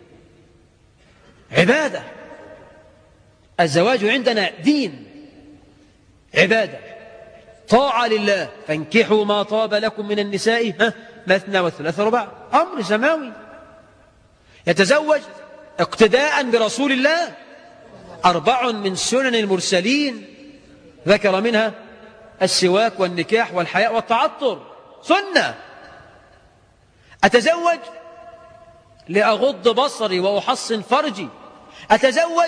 عبادة. الزواج عندنا دين، عبادة، طاعة لله. فانكحوا ما طاب لكم من النساء مثنى وثلاث ورباع، أمر سماوي. يتزوج اقتداء برسول الله. 4 من سنن المرسلين ذكر منها السواك والنكاح والحياء والتعطر، سنة. أتزوج لأغض بصري وأحصن فرجي، أتزوج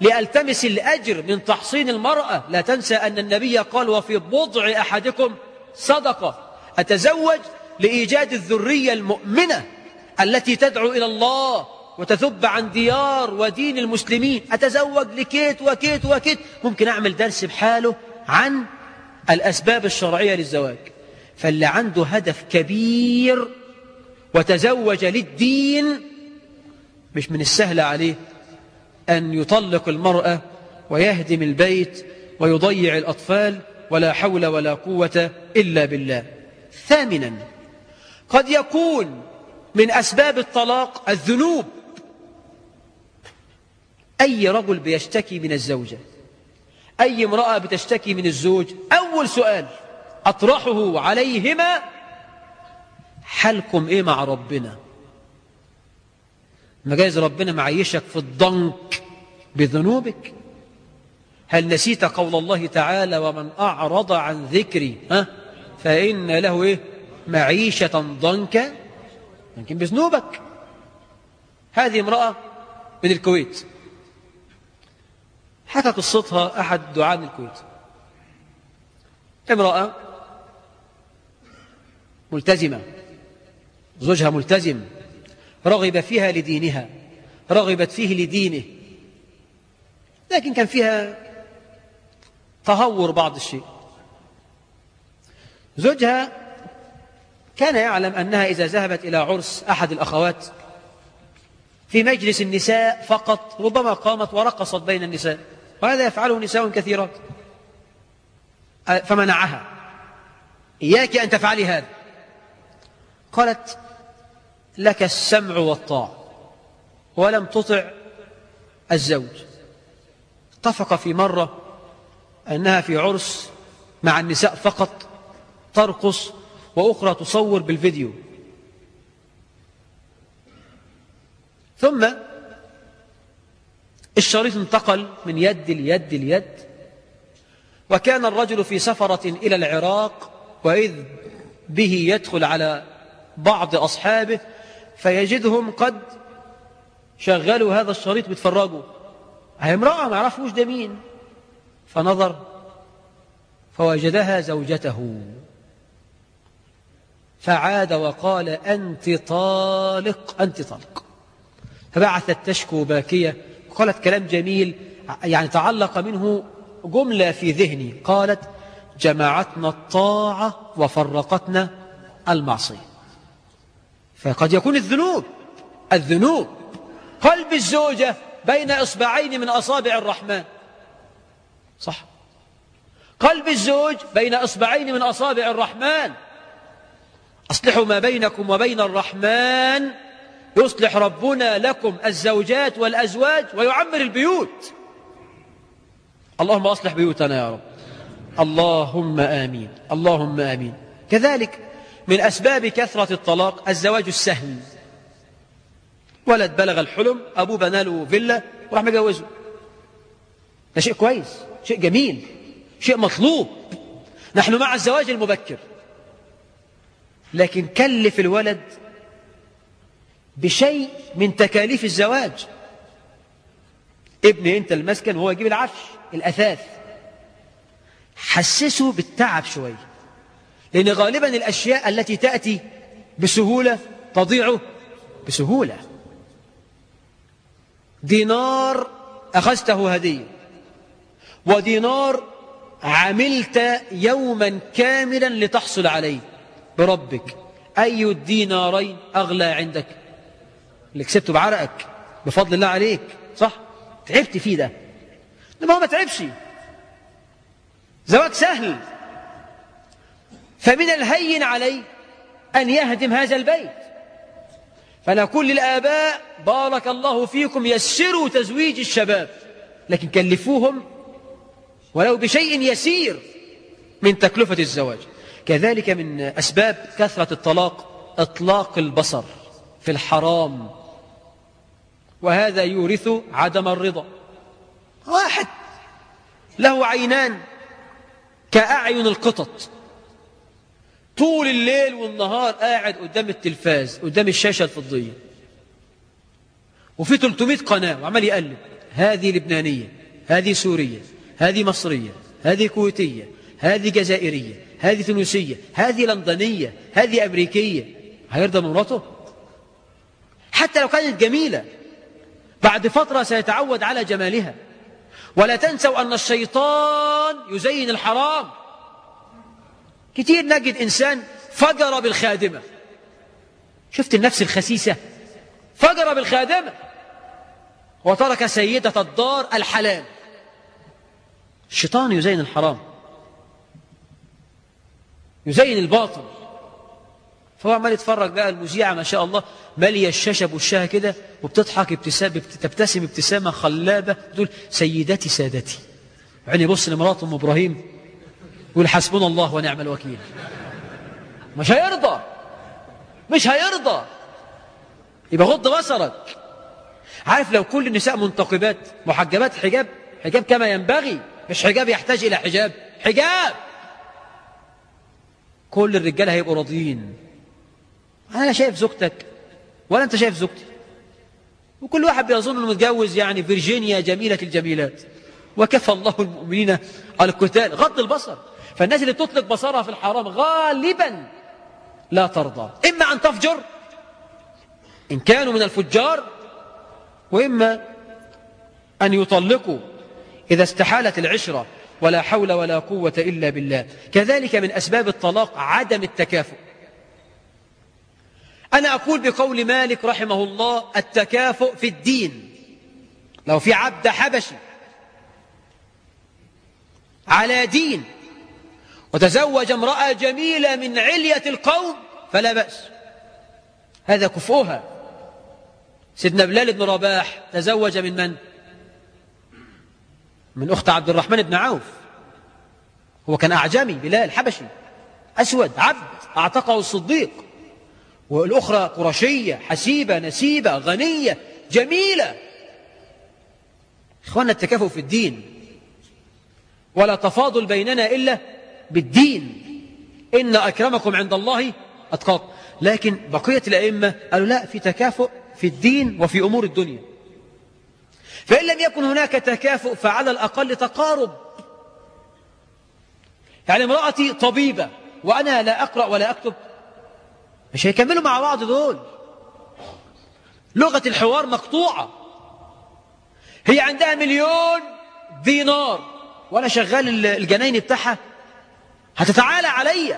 لألتمس الأجر من تحصين المرأة. لا تنسى أن النبي قال: وفي بضع أحدكم صدقة، أتزوج لإيجاد الذرية المؤمنة التي تدعو إلى الله وتذب عن ديار ودين المسلمين، أتزوج لكيت وكيت وكيت. ممكن أعمل درس بحاله عن الأسباب الشرعية للزواج. فاللي عنده هدف كبير وتزوج للدين مش من السهل عليه أن يطلق المرأة ويهدم البيت ويضيع الأطفال، ولا حول ولا قوة إلا بالله. ثامنا، قد يكون من أسباب الطلاق الذنوب. أي رجل بيشتكي من الزوجة، أي امرأة بتشتكي من الزوج، أول سؤال أطرحه عليهما: حالكم إيه مع ربنا؟ ما جايز ربنا معيشك في الضنك بذنوبك. هل نسيت قول الله تعالى: ومن أعرض عن ذكري فإن له إيه؟ معيشة ضنكا. يمكن بذنوبك. هذه امرأة من الكويت، حكى قصتها أحد دعاة الكويت. امرأة ملتزمة، زوجها ملتزم، رغب فيها لدينها، رغبت فيه لدينه، لكن كان فيها تهور بعض الشيء. زوجها كان يعلم أنها إذا ذهبت إلى عرس أحد الأخوات في مجلس النساء فقط ربما قامت ورقصت بين النساء، وهذا يفعله نساء كثيرات، فمنعها: إياك أن تفعلي هذا. قالت: لك السمع والطاعة، ولم تطع الزوج. اتفق في مرة أنها في عرس مع النساء فقط ترقص، وأخرى تصور بالفيديو. ثم الشريط انتقل من يد ليد ليد، وكان الرجل في سفرة إلى العراق، وإذ به يدخل على بعض أصحابه فيجدهم قد شغلوا هذا الشريط بيتفرجوا. هي امرأة ما عرفوش ده مين، فنظر فوجدها زوجته، فعاد وقال: أنت طالق، أنت طالق. فبعثت تشكو باكية، وقالت كلام جميل يعني تعلق منه جملة في ذهني، قالت: جمعتنا الطاعة وفرقتنا المعصية. فقد يكون الذنوب قلب الزوجة بين إصبعين من أصابع الرحمن، صح؟ قلب الزوج بين إصبعين من أصابع الرحمن. أصلحوا ما بينكم وبين الرحمن يصلح ربنا لكم الزوجات والأزواج ويعمر البيوت. اللهم أصلح بيوتنا يا رب، اللهم آمين، اللهم آمين. كذلك من أسباب كثرة الطلاق الزواج السهل. ولد بلغ الحلم، أبوه بنى له فيلا وراح مجوزه. ده شيء كويس، شيء جميل، شيء مطلوب. نحن مع الزواج المبكر، لكن كلف الولد بشيء من تكاليف الزواج. ابني أنت المسكن وهو يجيب العفش الأثاث، حسسه بالتعب شوي، لأن غالبا الأشياء التي تأتي بسهولة تضيع بسهولة. دينار أخذته هدية، ودينار عملت يوما كاملا لتحصل عليه بربك، أي الدينارين أغلى عندك؟ اللي كسبته بعرقك بفضل الله عليك، صح؟ تعبت فيه ده، لما هو ما تعبش. زواج سهل، فمن الهين عليه أن يهدم هذا البيت. فنقول للآباء: بارك الله فيكم، يسروا تزويج الشباب، لكن كلفوهم ولو بشيء يسير من تكلفة الزواج. كذلك من أسباب كثرة الطلاق إطلاق البصر في الحرام، وهذا يورث عدم الرضا. واحد له عينان كأعين القطط، طول الليل والنهار قاعد قدام التلفاز، قدام الشاشة الفضية، وفي 300 قناة وعمال يقلب: هذه لبنانية، هذه سورية، هذه مصرية، هذه كويتية، هذه جزائرية، هذه تونسية، هذه لندنية، هذه أمريكية، هيرضى من مراته؟ حتى لو كانت جميلة بعد فترة سيتعود على جمالها. ولا تنسوا أن الشيطان يزين الحرام. كتير نجد إنسان فجر بالخادمة. شفت النفس الخسيسة؟ فجر بالخادمة وترك سيدة الدار الحلال. الشيطان يزين الحرام، يزين الباطل. فهو عمال يتفرج بقى، المذيعة ما شاء الله مالية الشاشة بوشها كده وبتضحك تبتسم ابتسامة خلابة، تقول سيدتي سادتي، يعني يبص لمراته أم إبراهيم يقول حسبنا الله ونعم الوكيل. مش هيرضى، مش هيرضى. يبقى غض بصرك. عارف لو كل النساء منتقبات محجبات، حجاب كما ينبغي، مش حجاب يحتاج إلى حجاب، كل الرجال هيبقوا راضيين. أنا شايف زوجتك ولا أنت شايف زوجتي، وكل واحد بيظن أنه متجوز يعني فيرجينيا جميلة الجميلات، وكفى الله المؤمنين القتال. غض البصر. فالناس اللي تطلق بصرها في الحرام غالبا لا ترضى، إما أن تفجر إن كانوا من الفجار، وإما أن يطلقوا إذا استحالت العشرة، ولا حول ولا قوة إلا بالله. كذلك من أسباب الطلاق عدم التكافؤ. أنا أقول بقول مالك رحمه الله التكافؤ في الدين. لو في عبد حبشي على دين وتزوج امرأة جميلة من علية القوم فلا بأس، هذا كفؤها. سيدنا بلال بن رباح تزوج من من؟ من أخت عبد الرحمن بن عوف. هو كان أعجمي، بلال حبشي أسود عبد أعتقه الصديق، والأخرى قرشية حسيبة نسيبة غنية جميلة. إخوانا التكافؤ في الدين، ولا تفاضل بيننا إلا بالدين. إن أكرمكم عند الله أتقاكم. لكن بقية الأئمة قالوا لا، في تكافؤ في الدين وفي أمور الدنيا. فإن لم يكن هناك تكافؤ فعلى الأقل تقارب. يعني امرأتي طبيبة وأنا لا أقرأ ولا أكتب، مش هيكملوا مع بعض دول. لغة الحوار مقطوعة. هي عندها 1,000,000 دينار وأنا شغال الجناين بتاعها، هتتعالى عليا.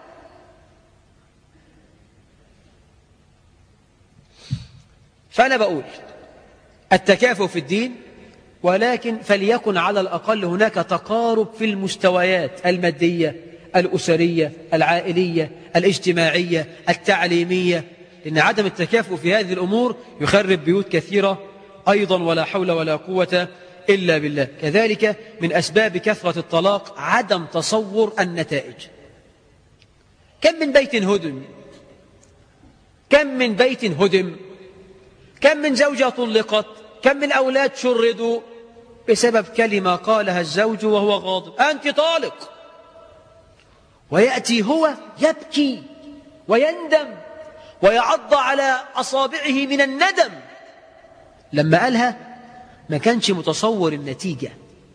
فأنا بقول التكافؤ في الدين، ولكن فليكن على الأقل هناك تقارب في المستويات المادية الأسرية العائلية الاجتماعية التعليمية، لأن عدم التكافؤ في هذه الأمور يخرب بيوت كثيرة أيضا، ولا حول ولا قوة إلا بالله. كذلك من أسباب كثرة الطلاق عدم تصور النتائج. كم من بيت هدم، كم من بيت هدم، كم من زوجة طلقت، كم من أولاد شردوا بسبب كلمة قالها الزوج وهو غاضب، أنت طالق، ويأتي هو يبكي ويندم ويعض على أصابعه من الندم. لما قالها ما كانش متصور النتيجة.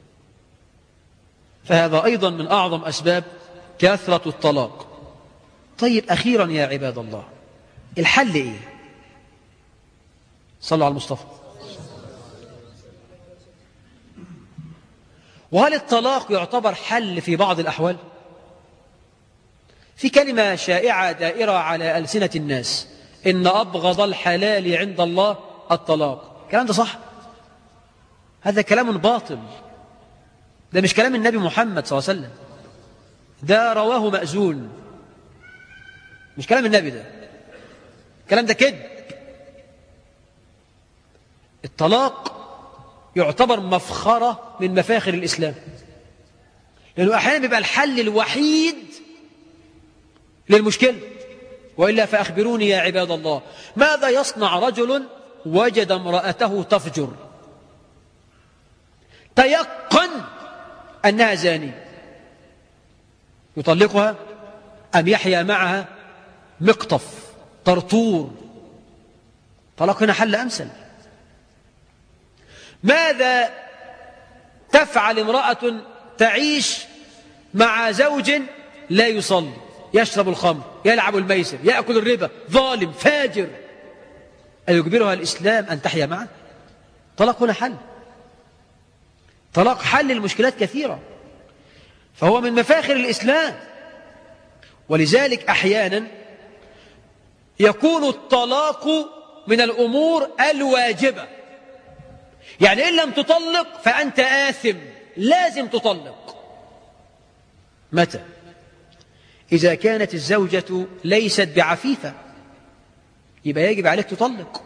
فهذا أيضا من أعظم أسباب كثرة الطلاق. طيب أخيرا يا عباد الله، الحل إيه؟ صلوا على المصطفى. وهل الطلاق يعتبر حل في بعض الأحوال؟ في كلمة شائعة دائرة على ألسنة الناس، إن أبغض الحلال عند الله الطلاق. الكلام ده صح؟ هذا كلام باطل. ده مش كلام النبي محمد صلى الله عليه وسلم، ده رواه مأذون، مش كلام النبي. ده الكلام ده كذب. الطلاق يعتبر مفخرة من مفاخر الإسلام، لأنه أحيانا بيبقى الحل الوحيد للمشكلة. وإلا فأخبروني يا عباد الله، ماذا يصنع رجل وجد امرأته تفجر، تيقن أنها زانية، يطلقها أم يحيا معها مقطف طرطور؟ طلاق هنا حل أمثل. ماذا تفعل امرأة تعيش مع زوج لا يصلي، يشرب الخمر، يلعب الميسر، يأكل الربا، ظالم فاجر، أيجبرها الإسلام أن تحيا معه؟ طلاق هنا حل. طلاق حل المشكلات كثيرة، فهو من مفاخر الإسلام. ولذلك أحيانا يكون الطلاق من الأمور الواجبة، يعني إن لم تطلق فأنت آثم، لازم تطلق. متى؟ إذا كانت الزوجة ليست بعفيفة يبقى يجب عليك تطلق،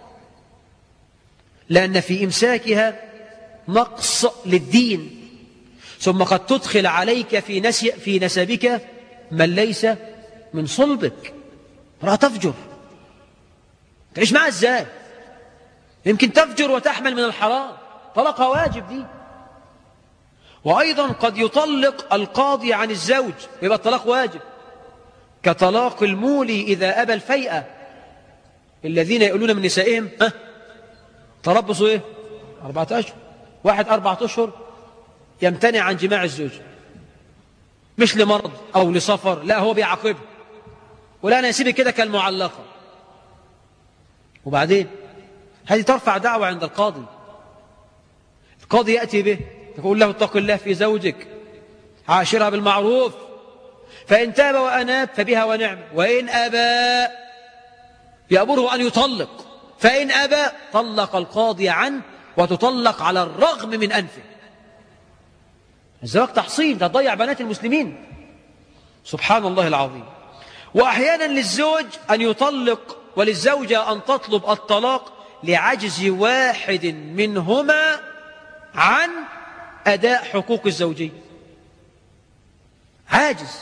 لأن في إمساكها نقص للدين، ثم قد تدخل عليك في نسبك من ليس من صلبك. امرأة تفجر، تعيش معها ازاي؟ يمكن تفجر وتحمل من الحرام، طلقها واجب دي. وأيضا قد يطلق القاضي عن الزوج ويبقى الطلاق واجب، كطلاق المولي إذا أبى الفيئة، الذين يقولون من نسائهم تربصوا 4 أشهر. واحد 4 أشهر يمتنع عن جماع الزوج، مش لمرض أو لسفر، لا هو بيعاقبه، ولا أنا يسيبك كده كالمعلقة. وبعدين هذه ترفع دعوة عند القاضي، القاضي يأتي به يقول له اتق الله في زوجك، عاشرها بالمعروف، فإن تاب وأناب فبها ونعم، وإن أبى يأمره أن يطلق، فإن أبى طلق القاضي عنه وتطلق على الرغم من أنفه. الزواج تحصين، تضيع بنات المسلمين، سبحان الله العظيم. وأحيانا للزوج أن يطلق وللزوجة أن تطلب الطلاق لعجز واحد منهما عن أداء حقوق الزوجية، عاجز،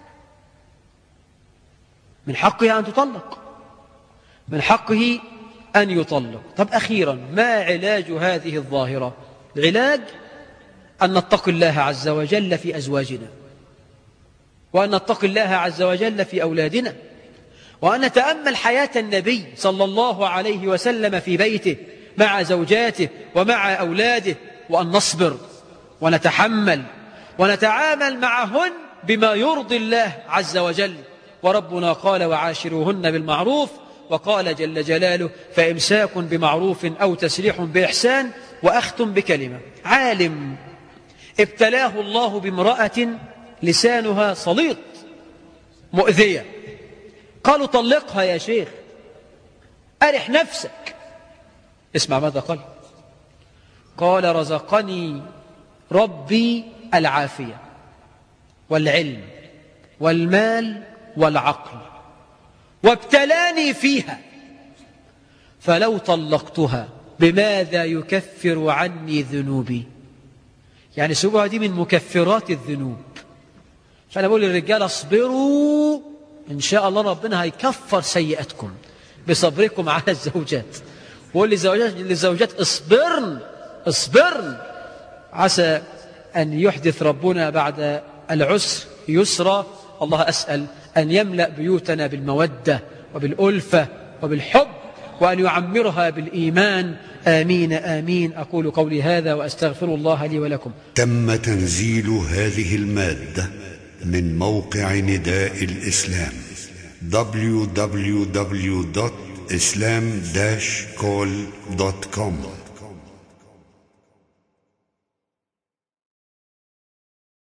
من حقها أن تطلق، من حقه أن يطلق. طب أخيرا، ما علاج هذه الظاهرة؟ العلاج أن نتقي الله عز وجل في أزواجنا، وأن نتقي الله عز وجل في أولادنا، وأن نتأمل حياة النبي صلى الله عليه وسلم في بيته مع زوجاته ومع أولاده، وأن نصبر ونتحمل ونتعامل معهن بما يرضي الله عز وجل. وربنا قال وعاشروهن بالمعروف، وقال جل جلاله فإمساك بمعروف أو تسريح بإحسان. وأختم بكلمة، عالم ابتلاه الله بامرأة لسانها سليط مؤذية، قالوا طلقها يا شيخ، أرح نفسك. اسمع ماذا قال، قال رزقني ربي العافية والعلم والمال والعقل، وابتلاني فيها، فلو طلقتها بماذا يكفر عني ذنوبي؟ يعني سبوها دي من مكفرات الذنوب. فأنا بقول للرجال اصبروا، إن شاء الله ربنا هيكفر سيئاتكم بصبركم على الزوجات. وقول للزوجات اصبرن عسى أن يحدث ربنا بعد العسر يسرا. الله أسأل أن يملأ بيوتنا بالمودة وبالألفة وبالحب، وأن يعمرها بالإيمان، آمين آمين. أقول قولي هذا وأستغفر الله لي ولكم. تم تنزيل هذه المادة من موقع نداء الإسلام www.islam-call.com